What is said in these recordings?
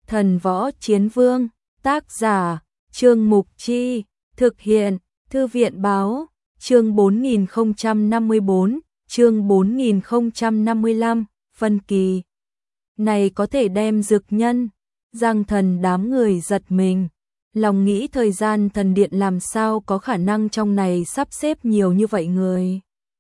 Thần Võ Chiến Vương, tác giả, Trương Mục Chi, thực hiện, Thư viện Báo, chương 4054, chương 4055, phân kỳ. Này có thể đem Dực Nhân, Giang Thần đám người giật mình. Lòng nghĩ thời gian thần điện làm sao có khả năng trong này sắp xếp nhiều như vậy người.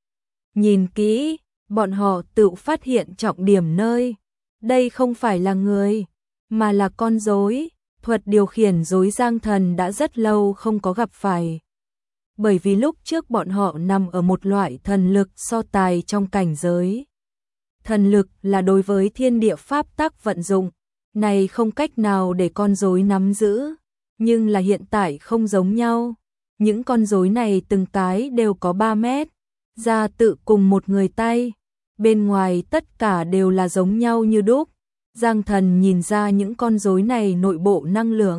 Nhìn kỹ, bọn họ tự phát hiện trọng điểm nơi. Đây không phải là người, mà là con rối. Thuật điều khiển rối Giang Thần đã rất lâu không có gặp phải. Bởi vì lúc trước bọn họ nằm ở một loại thần lực so tài trong cảnh giới. Thần lực là đối với thiên địa pháp tắc vận dụng, này không cách nào để con rối nắm giữ, nhưng là hiện tại không giống nhau. Những con rối này từng cái đều có 3 mét, ra tự cùng một người tay, bên ngoài tất cả đều là giống nhau như đúc. Giang Thần nhìn ra những con rối này nội bộ năng lượng,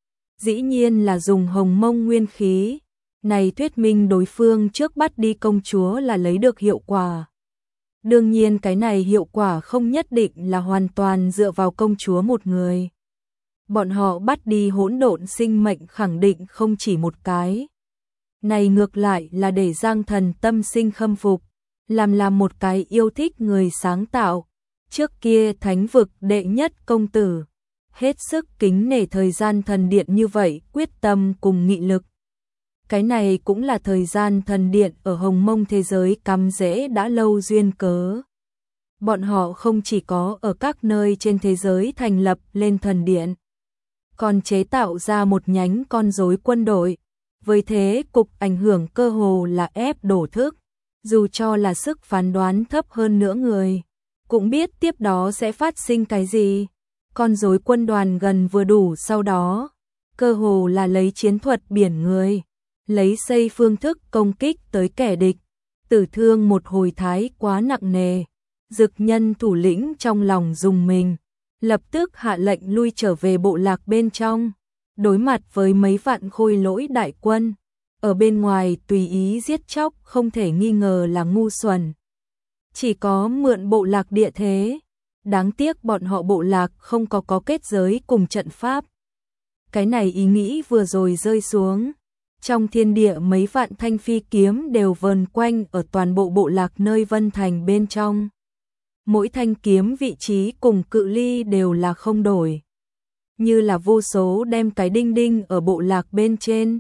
dĩ nhiên là dùng hồng mông nguyên khí, này thuyết minh đối phương trước bắt đi công chúa là lấy được hiệu quả. Đương nhiên cái này hiệu quả không nhất định là hoàn toàn dựa vào công chúa một người. Bọn họ bắt đi hỗn độn sinh mệnh khẳng định không chỉ một cái. Này ngược lại là để Giang Thần tâm sinh khâm phục, làm một cái yêu thích người sáng tạo. Trước kia thánh vực đệ nhất công tử, hết sức kính nể thời gian thần điện như vậy, quyết tâm cùng nghị lực. Cái này cũng là thời gian thần điện ở Hồng Mông thế giới cắm rễ đã lâu duyên cớ. Bọn họ không chỉ có ở các nơi trên thế giới thành lập lên thần điện, còn chế tạo ra một nhánh con rối quân đội. Với thế cục ảnh hưởng cơ hồ là ép đổ thức, dù cho là sức phán đoán thấp hơn nữa người, cũng biết tiếp đó sẽ phát sinh cái gì. Con rối quân đoàn gần vừa đủ, sau đó cơ hồ là lấy chiến thuật biển người, lấy xây phương thức công kích tới kẻ địch, tử thương một hồi thái quá nặng nề. Dực Nhân thủ lĩnh trong lòng rùng mình, lập tức hạ lệnh lui trở về bộ lạc bên trong, đối mặt với mấy vạn khôi lỗi đại quân. Ở bên ngoài tùy ý giết chóc không thể nghi ngờ là ngu xuẩn. Chỉ có mượn bộ lạc địa thế, đáng tiếc bọn họ bộ lạc không có kết giới cùng trận pháp. Cái này ý nghĩ vừa rồi rơi xuống, trong thiên địa mấy vạn thanh phi kiếm đều vờn quanh ở toàn bộ bộ lạc nơi Vân Thành bên trong. Mỗi thanh kiếm vị trí cùng cự ly đều là không đổi, như là vô số đem cái đinh đinh ở bộ lạc bên trên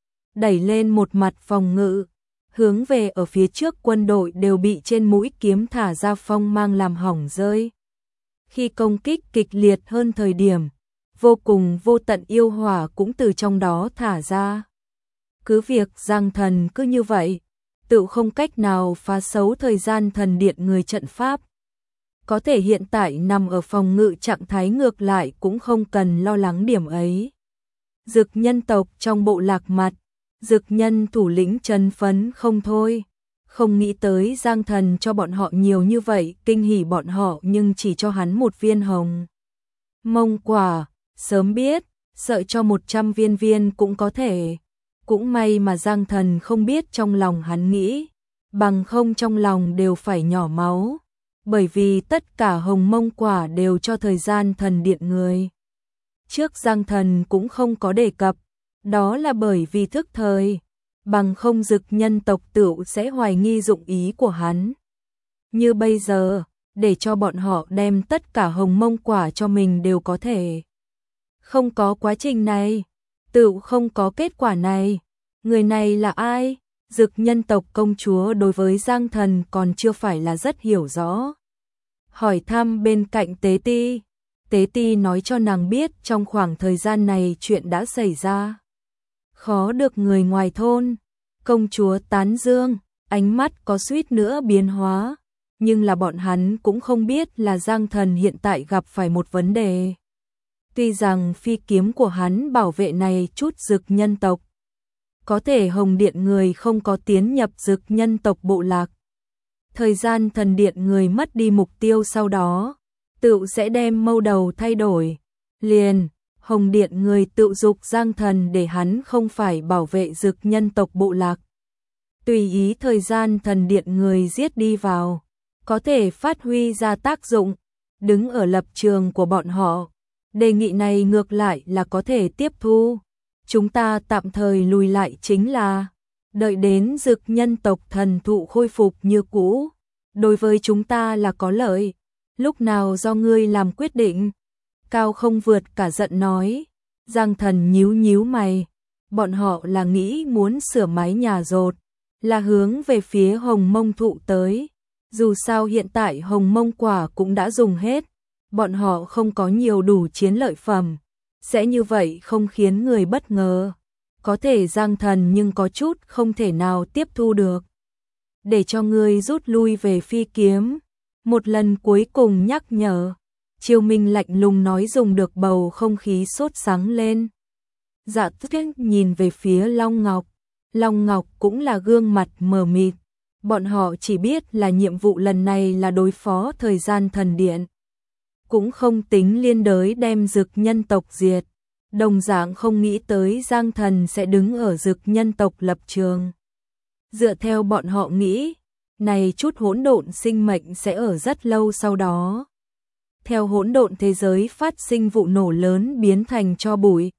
đẩy lên một mặt phòng ngự, hướng về ở phía trước quân đội đều bị trên mũi kiếm thả ra phong mang làm hỏng rơi. Khi công kích kịch liệt hơn thời điểm, vô cùng vô tận yêu hỏa cũng từ trong đó thả ra. Cứ việc Giang Thần cứ như vậy, tự không cách nào phá xấu thời gian thần điện người trận pháp. Có thể hiện tại nằm ở phòng ngự trạng thái ngược lại cũng không cần lo lắng điểm ấy. Dực nhân tộc trong bộ lạc mặt, Dực Nhân thủ lĩnh chấn phấn không thôi, không nghĩ tới Giang Thần cho bọn họ nhiều như vậy, kinh hỉ bọn họ nhưng chỉ cho hắn một viên hồng mông quả, sớm biết, sợ cho 100 viên cũng có thể. Cũng may mà Giang Thần không biết trong lòng hắn nghĩ, bằng không trong lòng đều phải nhỏ máu, bởi vì tất cả hồng mông quả đều cho thời gian thần điện người. Trước Giang Thần cũng không có đề cập, đó là bởi vì thức thời, bằng không Dực Nhân tộc tựu sẽ hoài nghi dụng ý của hắn. Như bây giờ, để cho bọn họ đem tất cả hồng mông quả cho mình đều có thể. Không có quá trình này, tựu không có kết quả này. Người này là ai? Dực Nhân tộc công chúa đối với Giang Thần còn chưa phải là rất hiểu rõ. Hỏi thăm bên cạnh Tế Ti. Tế Ti nói cho nàng biết trong khoảng thời gian này chuyện đã xảy ra. Khó được người ngoài thôn. Công chúa tán dương, ánh mắt có suýt nữa biến hóa. Nhưng là bọn hắn cũng không biết là Giang Thần hiện tại gặp phải một vấn đề. Tuy rằng phi kiếm của hắn bảo vệ này chút Dực Nhân tộc, có thể Hồng Điện người không có tiến nhập Dực Nhân tộc bộ lạc. Thời gian thần điện người mất đi mục tiêu sau đó, tự sẽ đem mâu đầu thay đổi. Liền, Hồng Điện người tự dục Giang Thần để hắn không phải bảo vệ Dực Nhân tộc bộ lạc. Tùy ý thời gian thần điện người giết đi vào, có thể phát huy ra tác dụng, đứng ở lập trường của bọn họ. Đề nghị này ngược lại là có thể tiếp thu. Chúng ta tạm thời lùi lại chính là đợi đến Dực nhân tộc thần thụ khôi phục như cũ. Đối với chúng ta là có lợi. Lúc nào do ngươi làm quyết định. Cao Không Vượt cả giận nói. Giang Thần nhíu nhíu mày. Bọn họ là nghĩ muốn sửa mái nhà rột, là hướng về phía hồng mông thụ tới. Dù sao hiện tại hồng mông quả cũng đã dùng hết. Bọn họ không có nhiều đủ chiến lợi phẩm. Sẽ như vậy không khiến người bất ngờ. Có thể Giang Thần nhưng có chút không thể nào tiếp thu được. Để cho ngươi rút lui về Phi Kiếm. Một lần cuối cùng nhắc nhở. Chiêu Minh lạnh lùng nói, dùng được bầu không khí sốt sắng lên. Dạ Tuyết nhìn về phía Long Ngọc. Long Ngọc cũng là gương mặt mờ mịt. Bọn họ chỉ biết là nhiệm vụ lần này là đối phó thời gian thần điện. Cũng không tính liên đới đem Dực nhân tộc diệt. Đồng dạng không nghĩ tới Giang Thần sẽ đứng ở Dực nhân tộc lập trường. Dựa theo bọn họ nghĩ, này chút hỗn độn sinh mệnh sẽ ở rất lâu sau đó. Theo hỗn độn thế giới phát sinh vụ nổ lớn biến thành tro bụi.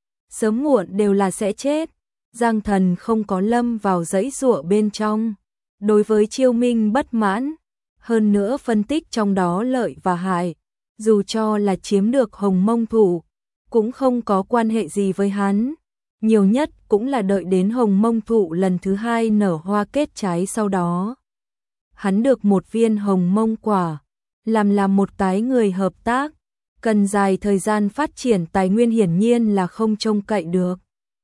Sớm muộn đều là sẽ chết. Giang Thần không có lâm vào dãy giụa bên trong. Đối với Chiêu Minh bất mãn, hơn nữa phân tích trong đó lợi và hại. Dù cho là chiếm được hồng mông thụ, cũng không có quan hệ gì với hắn. Nhiều nhất cũng là đợi đến hồng mông thụ lần thứ 2 nở hoa kết trái sau đó. Hắn được một viên hồng mông quả, làm một cái người hợp tác, cần dài thời gian phát triển tài nguyên hiển nhiên là không trông cậy được.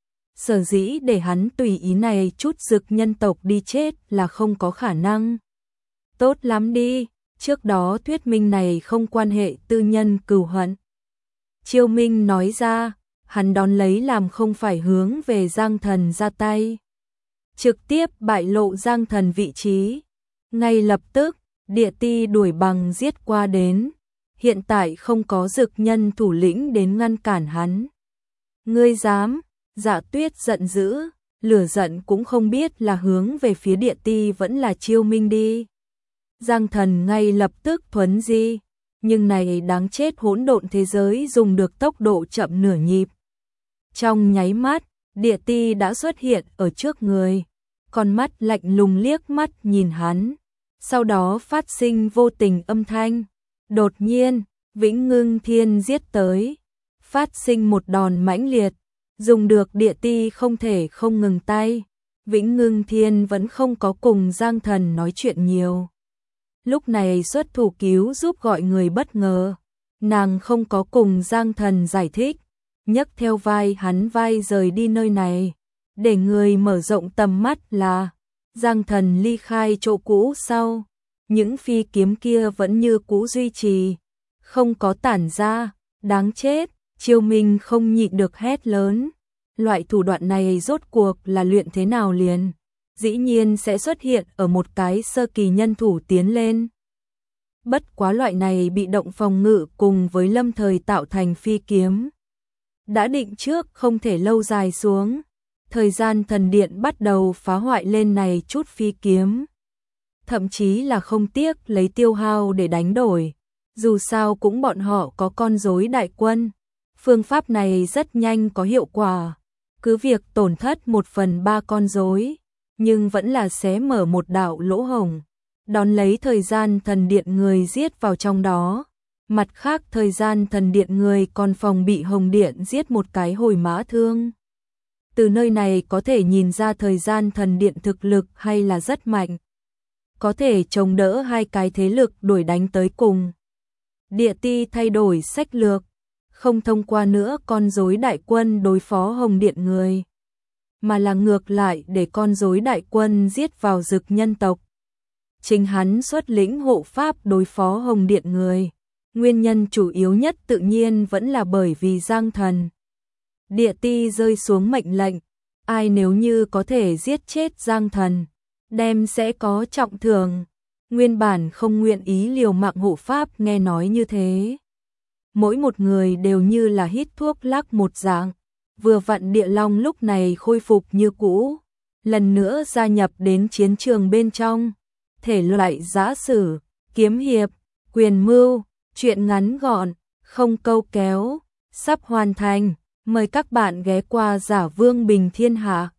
Sở dĩ để hắn tùy ý này chút Dực nhân tộc đi chết là không có khả năng. Tốt lắm đi, trước đó thuyết minh này không quan hệ tư nhân cừu hận. Chiêu Minh nói ra, hắn đón lấy làm không phải hướng về Giang Thần ra tay. Trực tiếp bại lộ Giang Thần vị trí. Ngay lập tức, địa ti đuổi bằng giết qua đến. Hiện tại không có Dực nhân thủ lĩnh đến ngăn cản hắn. Ngươi dám? Dạ Tuyết giận dữ, lửa giận cũng không biết là hướng về phía địa ti vẫn là Chiêu Minh đi. Giang Thần ngay lập tức thuấn di, nhưng này đáng chết hỗn độn thế giới dùng được tốc độ chậm nửa nhịp. Trong nháy mắt, địa ti đã xuất hiện ở trước người, con mắt lạnh lùng liếc mắt nhìn hắn, sau đó phát sinh vô tình âm thanh. Đột nhiên, Vĩnh Ngưng Thiên giết tới, phát sinh một đòn mãnh liệt, dùng được địa ti không thể không ngừng tay. Vĩnh Ngưng Thiên vẫn không có cùng Giang Thần nói chuyện nhiều. Lúc này xuất thủ cứu giúp gọi người bất ngờ. Nàng không có cùng Giang Thần giải thích, nhấc theo vai hắn vai rời đi nơi này. Để người mở rộng tầm mắt là Giang Thần ly khai chỗ cũ sau. Những phi kiếm kia vẫn như cũ duy trì, không có tản ra, đáng chết. Chiêu Minh không nhịn được hét lớn. Loại thủ đoạn này rốt cuộc là luyện thế nào liền? Dĩ nhiên sẽ xuất hiện ở một cái sơ kỳ nhân thủ tiến lên. Bất quá loại này bị động phòng ngự cùng với lâm thời tạo thành phi kiếm. Đã định trước không thể lâu dài xuống. Thời gian thần điện bắt đầu phá hoại lên này chút phi kiếm. Thậm chí là không tiếc lấy tiêu hao để đánh đổi. Dù sao cũng bọn họ có con rối đại quân. Phương pháp này rất nhanh có hiệu quả. Cứ việc tổn thất 1/3 con rối, nhưng vẫn là xé mở một đạo lỗ hổng. Đón lấy thời gian thần điện người giết vào trong đó. Mặt khác thời gian thần điện người còn phòng bị hồng điện giết một cái hồi mã thương. Từ nơi này có thể nhìn ra thời gian thần điện thực lực hay là rất mạnh. Có thể chống đỡ hai cái thế lực đuổi đánh tới cùng. Địa ti thay đổi sách lược, không thông qua nữa con rối đại quân đối phó hồng điện người, mà là ngược lại để con rối đại quân giết vào Dực nhân tộc. Chính hắn xuất lĩnh hộ pháp đối phó hồng điện người. Nguyên nhân chủ yếu nhất tự nhiên vẫn là bởi vì Giang Thần. Địa ti rơi xuống mệnh lệnh, ai nếu như có thể giết chết Giang Thần, đem sẽ có trọng thưởng. Nguyên bản không nguyện ý liều mạng hộ pháp nghe nói như thế. Mỗi một người đều như là hít thuốc lắc một dạng. Vừa vặn Địa Long lúc này khôi phục như cũ, lần nữa gia nhập đến chiến trường bên trong. Thể loại giã sử, kiếm hiệp, quyền mưu, truyện ngắn gọn, không câu kéo, sắp hoàn thành, mời các bạn ghé qua Giả Vương Bình Thiên Hạ.